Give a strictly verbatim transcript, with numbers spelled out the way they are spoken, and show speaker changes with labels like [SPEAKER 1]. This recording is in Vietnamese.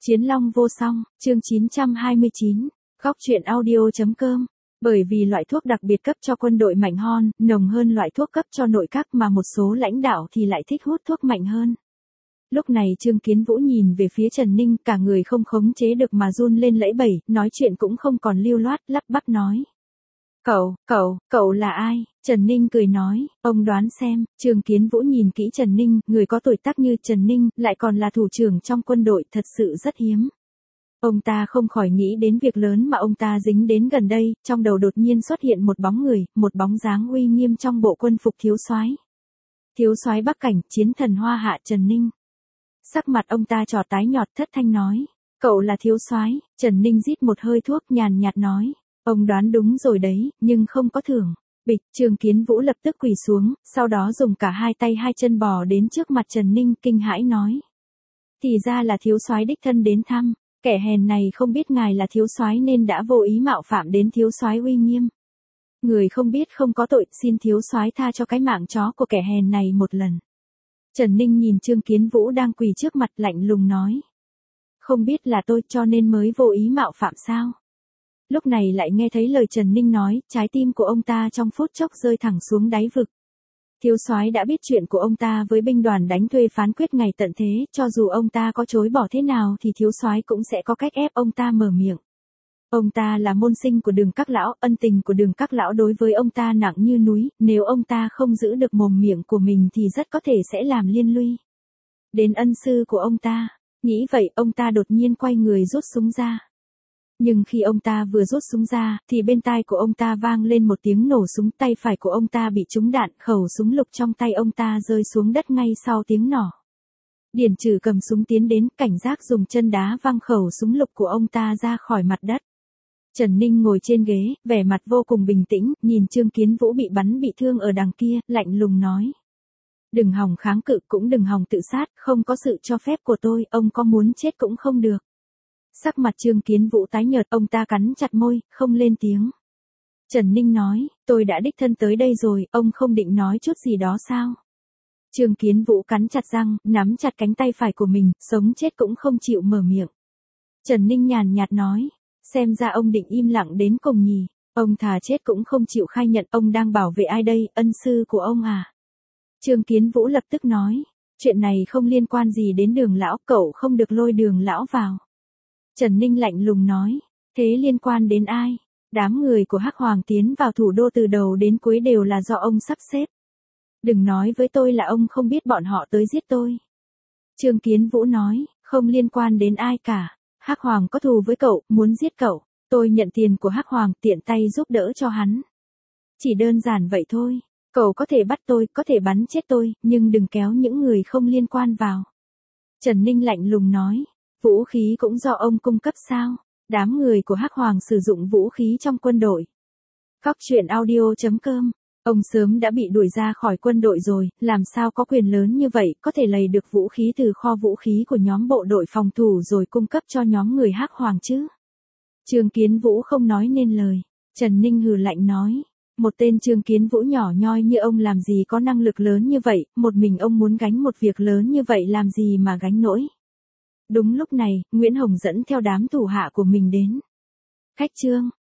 [SPEAKER 1] Chiến long vô song, chương chín trăm hai mươi chín, góc truyện audio.com. Bởi vì loại thuốc đặc biệt cấp cho quân đội mạnh hơn, nồng hơn loại thuốc cấp cho nội các mà một số lãnh đạo thì lại thích hút thuốc mạnh hơn. Lúc này Trương Kiến Vũ nhìn về phía Trần Ninh, cả người không khống chế được mà run lên lẫy bẩy, nói chuyện cũng không còn lưu loát, lắp bắp nói. Cậu, cậu, cậu là ai? Trần Ninh cười nói, ông đoán xem. Trương Kiến Vũ nhìn kỹ Trần Ninh, người có tuổi tác như Trần Ninh, lại còn là thủ trưởng trong quân đội, thật sự rất hiếm. Ông ta không khỏi nghĩ đến việc lớn mà ông ta dính đến gần đây, trong đầu đột nhiên xuất hiện một bóng người, một bóng dáng uy nghiêm trong bộ quân phục thiếu soái. Thiếu soái Bắc Cảnh, chiến thần Hoa Hạ Trần Ninh. Sắc mặt ông ta trỏ tái nhợt, thất thanh nói, cậu là thiếu soái. Trần Ninh rít một hơi thuốc, nhàn nhạt nói, ông đoán đúng rồi đấy, nhưng không có thưởng. Bịch, Trương Kiến Vũ lập tức quỳ xuống, sau đó dùng cả hai tay hai chân bò đến trước mặt Trần Ninh, kinh hãi nói. Thì ra là thiếu soái đích thân đến thăm, kẻ hèn này không biết ngài là thiếu soái nên đã vô ý mạo phạm đến thiếu soái uy nghiêm. Người không biết không có tội, xin thiếu soái tha cho cái mạng chó của kẻ hèn này một lần. Trần Ninh nhìn Trương Kiến Vũ đang quỳ trước mặt, lạnh lùng nói. Không biết là tôi cho nên mới vô ý mạo phạm sao? Lúc này lại nghe thấy lời Trần Ninh nói, trái tim của ông ta trong phút chốc rơi thẳng xuống đáy vực. Thiếu soái đã biết chuyện của ông ta với binh đoàn đánh thuê phán quyết ngày tận thế, cho dù ông ta có chối bỏ thế nào thì thiếu soái cũng sẽ có cách ép ông ta mở miệng. Ông ta là môn sinh của Đường Các lão, ân tình của Đường Các lão đối với ông ta nặng như núi, nếu ông ta không giữ được mồm miệng của mình thì rất có thể sẽ làm liên lụy đến ân sư của ông ta. Nghĩ vậy, ông ta đột nhiên quay người rút súng ra. Nhưng khi ông ta vừa rút súng ra, thì bên tai của ông ta vang lên một tiếng nổ súng, tay phải của ông ta bị trúng đạn, khẩu súng lục trong tay ông ta rơi xuống đất ngay sau tiếng nổ. Điển Trừ cầm súng tiến đến, cảnh giác dùng chân đá văng khẩu súng lục của ông ta ra khỏi mặt đất. Trần Ninh ngồi trên ghế, vẻ mặt vô cùng bình tĩnh, nhìn Trương Kiến Vũ bị bắn bị thương ở đằng kia, lạnh lùng nói. Đừng hòng kháng cự, cũng đừng hòng tự sát, không có sự cho phép của tôi, ông có muốn chết cũng không được. Sắc mặt Trương Kiến Vũ tái nhợt, ông ta cắn chặt môi, không lên tiếng. Trần Ninh nói, tôi đã đích thân tới đây rồi, ông không định nói chút gì đó sao? Trương Kiến Vũ cắn chặt răng, nắm chặt cánh tay phải của mình, sống chết cũng không chịu mở miệng. Trần Ninh nhàn nhạt nói, xem ra ông định im lặng đến cùng nhỉ, ông thà chết cũng không chịu khai nhận, ông đang bảo vệ ai đây, ân sư của ông à? Trương Kiến Vũ lập tức nói, chuyện này không liên quan gì đến Đường lão, cậu không được lôi Đường lão vào. Trần Ninh lạnh lùng nói, thế liên quan đến ai? Đám người của Hắc Hoàng tiến vào thủ đô từ đầu đến cuối đều là do ông sắp xếp. Đừng nói với tôi là ông không biết bọn họ tới giết tôi. Trương Kiến Vũ nói, không liên quan đến ai cả. Hắc Hoàng có thù với cậu, muốn giết cậu. Tôi nhận tiền của Hắc Hoàng, tiện tay giúp đỡ cho hắn. Chỉ đơn giản vậy thôi. Cậu có thể bắt tôi, có thể bắn chết tôi, nhưng đừng kéo những người không liên quan vào. Trần Ninh lạnh lùng nói. Vũ khí cũng do ông cung cấp sao? Đám người của Hắc Hoàng sử dụng vũ khí trong quân đội. Góc truyện audio.com. Ông sớm đã bị đuổi ra khỏi quân đội rồi, làm sao có quyền lớn như vậy, có thể lấy được vũ khí từ kho vũ khí của nhóm bộ đội phòng thủ rồi cung cấp cho nhóm người Hắc Hoàng chứ? Trương Kiến Vũ không nói nên lời. Trần Ninh hừ lạnh nói. Một tên Trương Kiến Vũ nhỏ nhoi như ông làm gì có năng lực lớn như vậy, một mình ông muốn gánh một việc lớn như vậy làm gì mà gánh nổi. Đúng lúc này, Nguyễn Hồng dẫn theo đám thủ hạ của mình đến. Khách Trương,